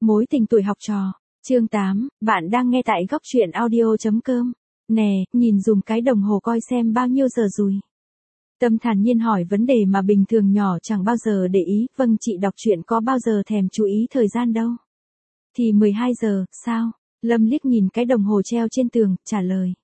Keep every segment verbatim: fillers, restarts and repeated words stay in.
Mối tình tuổi học trò. Chương tám, bạn đang nghe tại góc truyện audio chấm com. Nè, nhìn dùng cái đồng hồ coi xem bao nhiêu giờ rồi. Tâm thản nhiên hỏi vấn đề mà bình thường nhỏ chẳng bao giờ để ý. Vâng, chị đọc truyện có bao giờ thèm chú ý thời gian đâu. Thì mười hai giờ, sao? Lâm liếc nhìn cái đồng hồ treo trên tường, trả lời.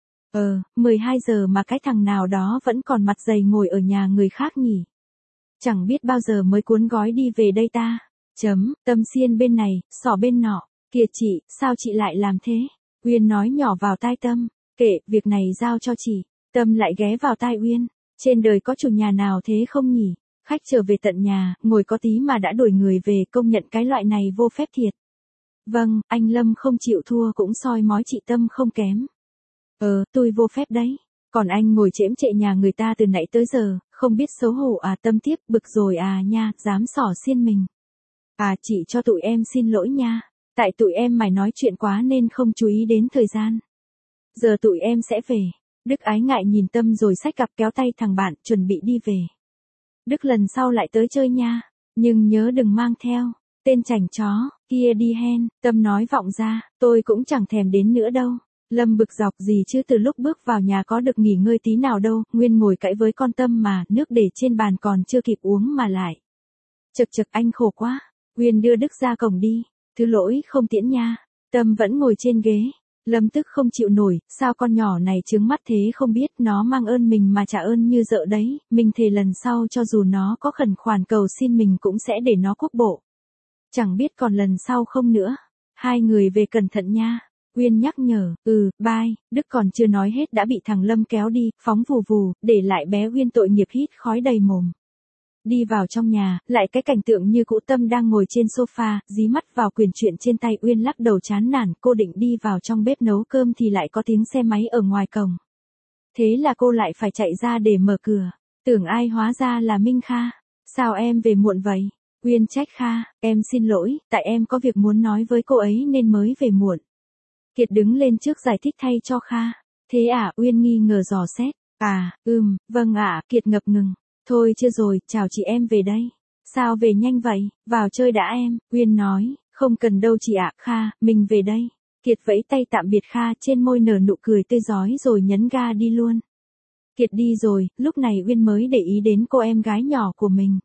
Ờ, mười hai giờ mà cái thằng nào đó vẫn còn mặt dày ngồi ở nhà người khác nhỉ? Chẳng biết bao giờ mới cuốn gói đi về đây ta. Chấm, Tâm xiên bên này, xỏ bên nọ. Kìa chị, sao chị lại làm thế? Uyên nói nhỏ vào tai Tâm. Kệ, việc này giao cho chị. Tâm lại ghé vào tai Uyên. Trên đời có chủ nhà nào thế không nhỉ? Khách trở về tận nhà, ngồi có tí mà đã đuổi người về, công nhận cái loại này vô phép thiệt. Vâng, anh Lâm không chịu thua cũng soi mói chị Tâm không kém. Ờ, tôi vô phép đấy. Còn anh ngồi chễm chệ nhà người ta từ nãy tới giờ, không biết xấu hổ à? Tâm tiếp, bực rồi à nha, dám xỏ xiên mình. À, chị cho tụi em xin lỗi nha. Tại tụi em mải nói chuyện quá nên không chú ý đến thời gian. Giờ tụi em sẽ về. Đức ái ngại nhìn Tâm rồi xách cặp kéo tay thằng bạn chuẩn bị đi về. Đức lần sau lại tới chơi nha. Nhưng nhớ đừng mang theo tên chảnh chó kia đi hen. Tâm nói vọng ra, tôi cũng chẳng thèm đến nữa đâu. Lâm bực dọc gì chứ, từ lúc bước vào nhà có được nghỉ ngơi tí nào đâu. Nguyên ngồi cãi với con Tâm mà, nước để trên bàn còn chưa kịp uống mà lại. Chực chực, anh khổ quá. Nguyên đưa Đức ra cổng đi. Thứ lỗi không tiễn nha. Tâm vẫn ngồi trên ghế. Lâm tức không chịu nổi, sao con nhỏ này trướng mắt thế không biết, nó mang ơn mình mà trả ơn như dợ đấy, mình thề lần sau cho dù nó có khẩn khoản cầu xin mình cũng sẽ để nó quốc bộ. Chẳng biết còn lần sau không nữa. Hai người về cẩn thận nha. Uyên nhắc nhở, ừ, bye. Đức còn chưa nói hết đã bị thằng Lâm kéo đi, phóng vù vù, để lại bé Uyên tội nghiệp hít khói đầy mồm. Đi vào trong nhà, lại cái cảnh tượng như cũ. Tâm đang ngồi trên sofa, dí mắt vào quyển truyện trên tay. Uyên lắc đầu chán nản, cô định đi vào trong bếp nấu cơm thì lại có tiếng xe máy ở ngoài cổng. Thế là cô lại phải chạy ra để mở cửa. Tưởng ai hóa ra là Minh Kha. Sao em về muộn vậy? Uyên trách Kha, em xin lỗi, tại em có việc muốn nói với cô ấy nên mới về muộn. Kiệt đứng lên trước giải thích thay cho Kha. Thế à? Uyên nghi ngờ dò xét. À, ừm, vâng ạ. Kiệt ngập ngừng. Thôi chưa rồi, chào chị, em về đây. Sao về nhanh vậy? Vào chơi đã em. Uyên nói, không cần đâu chị ạ. Kha, mình về đây. Kiệt vẫy tay tạm biệt Kha, trên môi nở nụ cười tươi rói rồi nhấn ga đi luôn. Kiệt đi rồi, lúc này Uyên mới để ý đến cô em gái nhỏ của mình.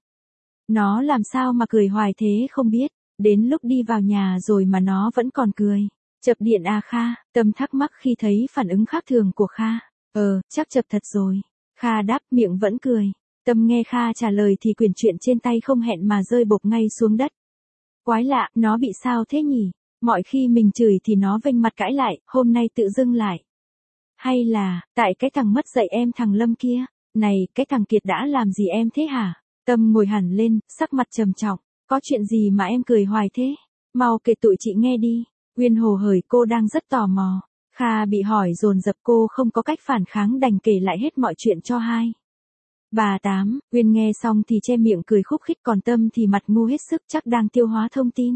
Nó làm sao mà cười hoài thế không biết, đến lúc đi vào nhà rồi mà nó vẫn còn cười. Chập điện à Kha? Tâm thắc mắc khi thấy phản ứng khác thường của Kha. Ờ, chắc chập thật rồi. Kha đáp, miệng vẫn cười. Tâm nghe Kha trả lời thì quyển truyện trên tay không hẹn mà rơi bộp ngay xuống đất. Quái lạ, nó bị sao thế nhỉ? Mọi khi mình chửi thì nó vênh mặt cãi lại, hôm nay tự dưng lại. Hay là, tại cái thằng mất dạy em thằng Lâm kia? Này, cái thằng Kiệt đã làm gì em thế hả? Tâm ngồi hẳn lên, sắc mặt trầm trọng. Có chuyện gì mà em cười hoài thế? Mau kể tụi chị nghe đi. Uyên hồ hởi, cô đang rất tò mò. Kha bị hỏi dồn dập, cô không có cách phản kháng đành kể lại hết mọi chuyện cho hai. Bà Tám. Uyên nghe xong thì che miệng cười khúc khích, còn Tâm thì mặt ngu hết sức, chắc đang tiêu hóa thông tin.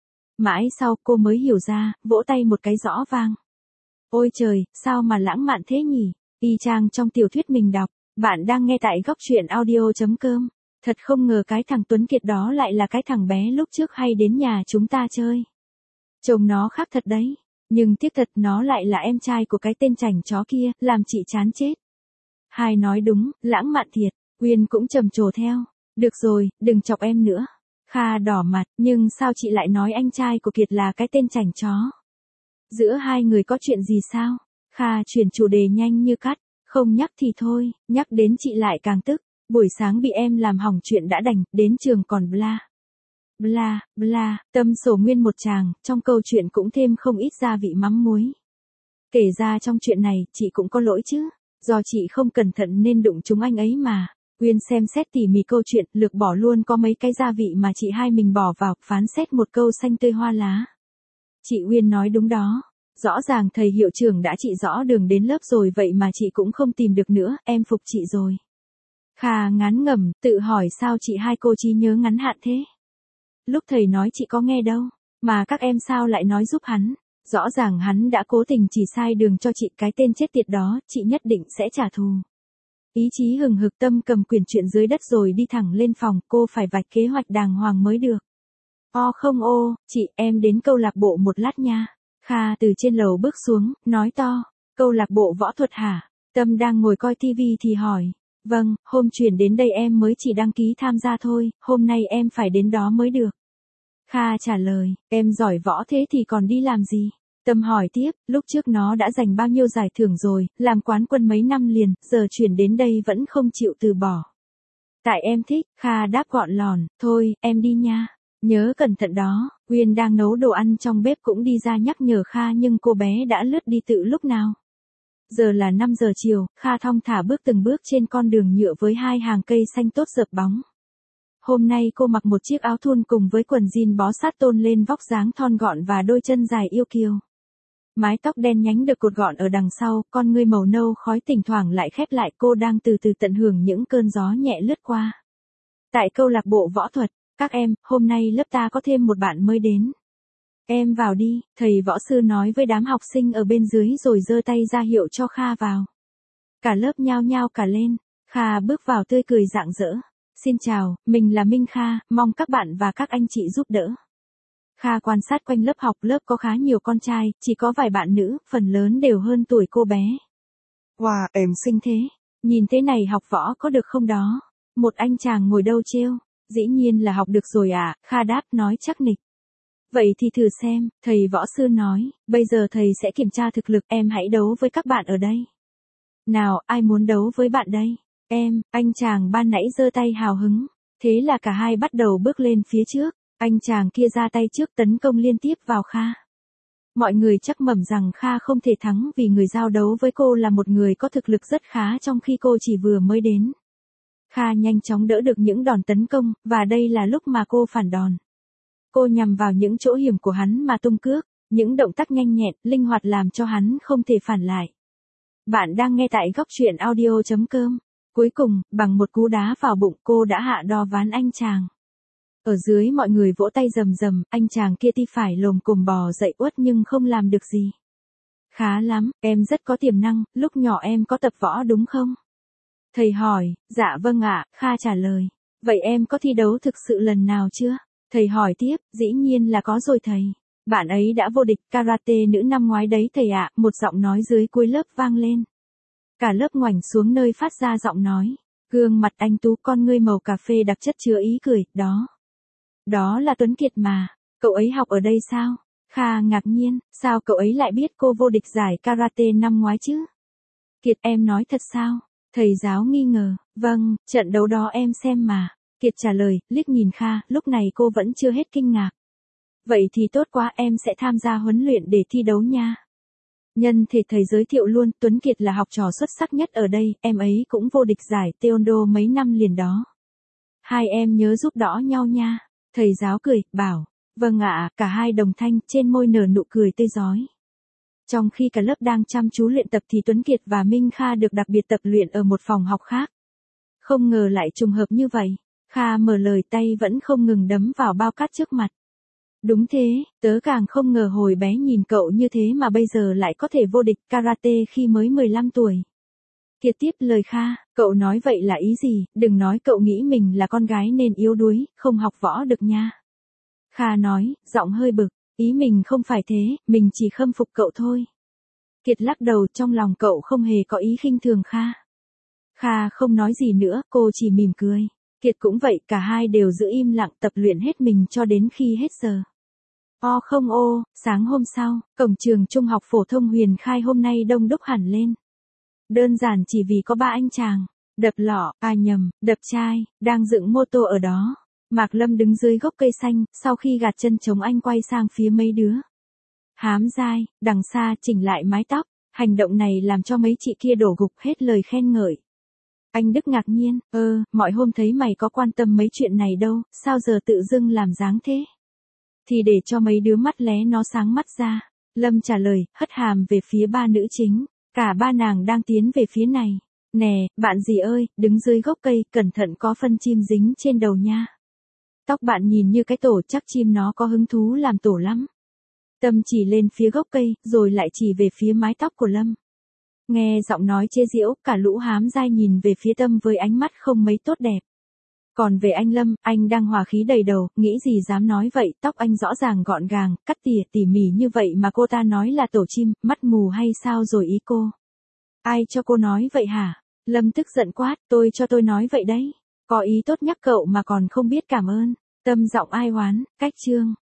Mãi sau cô mới hiểu ra, vỗ tay một cái rõ vang. Ôi trời, sao mà lãng mạn thế nhỉ? Y chang trong tiểu thuyết mình đọc. Bạn đang nghe tại góc truyện audio chấm com. Thật không ngờ cái thằng Tuấn Kiệt đó lại là cái thằng bé lúc trước hay đến nhà chúng ta chơi. Trông nó khác thật đấy. Nhưng tiếc thật, nó lại là em trai của cái tên chảnh chó kia, làm chị chán chết. Hai nói đúng, lãng mạn thiệt. Uyên cũng trầm trồ theo. Được rồi, đừng chọc em nữa. Kha đỏ mặt, nhưng sao chị lại nói anh trai của Kiệt là cái tên chảnh chó? Giữa hai người có chuyện gì sao? Kha chuyển chủ đề nhanh như cắt. Không nhắc thì thôi, nhắc đến chị lại càng tức. Buổi sáng bị em làm hỏng chuyện đã đành, đến trường còn bla. Bla, bla, Tâm sổ nguyên một tràng, trong câu chuyện cũng thêm không ít gia vị mắm muối. Kể ra trong chuyện này, chị cũng có lỗi chứ. Do chị không cẩn thận nên đụng chúng anh ấy mà. Uyên xem xét tỉ mỉ câu chuyện, lược bỏ luôn có mấy cái gia vị mà chị hai mình bỏ vào, phán xét một câu xanh tươi hoa lá. Chị Uyên nói đúng đó. Rõ ràng thầy hiệu trưởng đã chỉ rõ đường đến lớp rồi vậy mà chị cũng không tìm được nữa, em phục chị rồi. Kha ngán ngẩm, tự hỏi sao chị hai cô trí nhớ ngắn hạn thế. Lúc thầy nói chị có nghe đâu, mà các em sao lại nói giúp hắn. Rõ ràng hắn đã cố tình chỉ sai đường cho chị, cái tên chết tiệt đó, chị nhất định sẽ trả thù. Ý chí hừng hực, Tâm cầm quyển truyện dưới đất rồi đi thẳng lên phòng, cô phải vạch kế hoạch đàng hoàng mới được. O không ô, chị em đến câu lạc bộ một lát nha. Kha từ trên lầu bước xuống, nói to. Câu lạc bộ võ thuật hả? Tâm đang ngồi coi tivi thì hỏi. Vâng, hôm chuyển đến đây em mới chỉ đăng ký tham gia thôi, hôm nay em phải đến đó mới được. Kha trả lời, em giỏi võ thế thì còn đi làm gì? Tâm hỏi tiếp, lúc trước nó đã giành bao nhiêu giải thưởng rồi, làm quán quân mấy năm liền, giờ chuyển đến đây vẫn không chịu từ bỏ. Tại em thích, Kha đáp gọn lòn, thôi, em đi nha. Nhớ cẩn thận đó, Uyên đang nấu đồ ăn trong bếp cũng đi ra nhắc nhở Kha nhưng cô bé đã lướt đi tự lúc nào. Giờ là năm giờ chiều, Kha thong thả bước từng bước trên con đường nhựa với hai hàng cây xanh tốt rợp bóng. Hôm nay cô mặc một chiếc áo thun cùng với quần jean bó sát tôn lên vóc dáng thon gọn và đôi chân dài yêu kiều. Mái tóc đen nhánh được cột gọn ở đằng sau, con ngươi màu nâu khói thỉnh thoảng lại khép lại, cô đang từ từ tận hưởng những cơn gió nhẹ lướt qua. Tại câu lạc bộ võ thuật, các em, hôm nay lớp ta có thêm một bạn mới đến. Em vào đi, thầy võ sư nói với đám học sinh ở bên dưới rồi giơ tay ra hiệu cho Kha vào. Cả lớp nhao nhao cả lên, Kha bước vào tươi cười rạng rỡ. Xin chào, mình là Minh Kha, mong các bạn và các anh chị giúp đỡ. Kha quan sát quanh lớp học, lớp có khá nhiều con trai, chỉ có vài bạn nữ, phần lớn đều hơn tuổi cô bé. Wow, em xinh thế, nhìn thế này học võ có được không đó? Một anh chàng ngồi đâu trêu, dĩ nhiên là học được rồi à, Kha đáp nói chắc nịch. Vậy thì thử xem, thầy võ sư nói, bây giờ thầy sẽ kiểm tra thực lực, em hãy đấu với các bạn ở đây. Nào, ai muốn đấu với bạn đây? Em, anh chàng ban nãy giơ tay hào hứng. Thế là cả hai bắt đầu bước lên phía trước. Anh chàng kia ra tay trước tấn công liên tiếp vào Kha. Mọi người chắc mẩm rằng Kha không thể thắng vì người giao đấu với cô là một người có thực lực rất khá trong khi cô chỉ vừa mới đến. Kha nhanh chóng đỡ được những đòn tấn công, và đây là lúc mà cô phản đòn. Cô nhằm vào những chỗ hiểm của hắn mà tung cước, những động tác nhanh nhẹn, linh hoạt làm cho hắn không thể phản lại. Bạn đang nghe tại góc truyện audio chấm com. Cuối cùng, bằng một cú đá vào bụng cô đã hạ đo ván anh chàng. Ở dưới mọi người vỗ tay rầm rầm, anh chàng kia ti phải lồm cồm bò dậy uất nhưng không làm được gì. Khá lắm, em rất có tiềm năng, lúc nhỏ em có tập võ đúng không? Thầy hỏi, dạ vâng ạ, Kha trả lời. Vậy em có thi đấu thực sự lần nào chưa? Thầy hỏi tiếp, dĩ nhiên là có rồi thầy. Bạn ấy đã vô địch karate nữ năm ngoái đấy thầy ạ, một giọng nói dưới cuối lớp vang lên. Cả lớp ngoảnh xuống nơi phát ra giọng nói. Gương mặt anh tú con ngươi màu cà phê đặc chất chứa ý cười, đó. Đó là Tuấn Kiệt mà, cậu ấy học ở đây sao? Kha ngạc nhiên, sao cậu ấy lại biết cô vô địch giải karate năm ngoái chứ? Kiệt em nói thật sao? Thầy giáo nghi ngờ, vâng, trận đấu đó em xem mà. Kiệt trả lời, liếc nhìn Kha, lúc này cô vẫn chưa hết kinh ngạc. Vậy thì tốt quá, em sẽ tham gia huấn luyện để thi đấu nha. Nhân thể thầy giới thiệu luôn, Tuấn Kiệt là học trò xuất sắc nhất ở đây, em ấy cũng vô địch giải Taekwondo mấy năm liền đó. Hai em nhớ giúp đỡ nhau nha. Thầy giáo cười, bảo, vâng ạ, cả hai đồng thanh, trên môi nở nụ cười tươi rói. Trong khi cả lớp đang chăm chú luyện tập thì Tuấn Kiệt và Minh Kha được đặc biệt tập luyện ở một phòng học khác. Không ngờ lại trùng hợp như vậy, Kha mở lời tay vẫn không ngừng đấm vào bao cát trước mặt. Đúng thế, tớ càng không ngờ hồi bé nhìn cậu như thế mà bây giờ lại có thể vô địch karate khi mới mười lăm tuổi. Kiệt tiếp lời Kha, cậu nói vậy là ý gì, đừng nói cậu nghĩ mình là con gái nên yếu đuối, không học võ được nha. Kha nói, giọng hơi bực, ý mình không phải thế, mình chỉ khâm phục cậu thôi. Kiệt lắc đầu, trong lòng cậu không hề có ý khinh thường Kha. Kha không nói gì nữa, cô chỉ mỉm cười. Kiệt cũng vậy, cả hai đều giữ im lặng tập luyện hết mình cho đến khi hết giờ. O không ô, sáng hôm sau, cổng trường trung học phổ thông Huyền Khai hôm nay đông đúc hẳn lên. Đơn giản chỉ vì có ba anh chàng, đập lọ, à nhầm, đập chai, đang dựng mô tô ở đó. Mạc Lâm đứng dưới gốc cây xanh, sau khi gạt chân trống anh quay sang phía mấy đứa. Hám dai, đằng xa chỉnh lại mái tóc, hành động này làm cho mấy chị kia đổ gục hết lời khen ngợi. Anh Đức ngạc nhiên, ơ, mọi hôm thấy mày có quan tâm mấy chuyện này đâu, sao giờ tự dưng làm dáng thế? Thì để cho mấy đứa mắt lé nó sáng mắt ra. Lâm trả lời, hất hàm về phía ba nữ chính. Cả ba nàng đang tiến về phía này. Nè, bạn gì ơi, đứng dưới gốc cây, cẩn thận có phân chim dính trên đầu nha. Tóc bạn nhìn như cái tổ, chắc chim nó có hứng thú làm tổ lắm. Tâm chỉ lên phía gốc cây, rồi lại chỉ về phía mái tóc của Lâm. Nghe giọng nói chế giễu, cả lũ hám dai nhìn về phía Tâm với ánh mắt không mấy tốt đẹp. Còn về anh Lâm, anh đang hòa khí đầy đầu, nghĩ gì dám nói vậy, tóc anh rõ ràng gọn gàng, cắt tỉa tỉ mỉ như vậy mà cô ta nói là tổ chim, mắt mù hay sao rồi ý cô? Ai cho cô nói vậy hả? Lâm tức giận quát, tôi cho tôi nói vậy đấy. Có ý tốt nhắc cậu mà còn không biết cảm ơn. Tâm giọng ai oán, cách chương.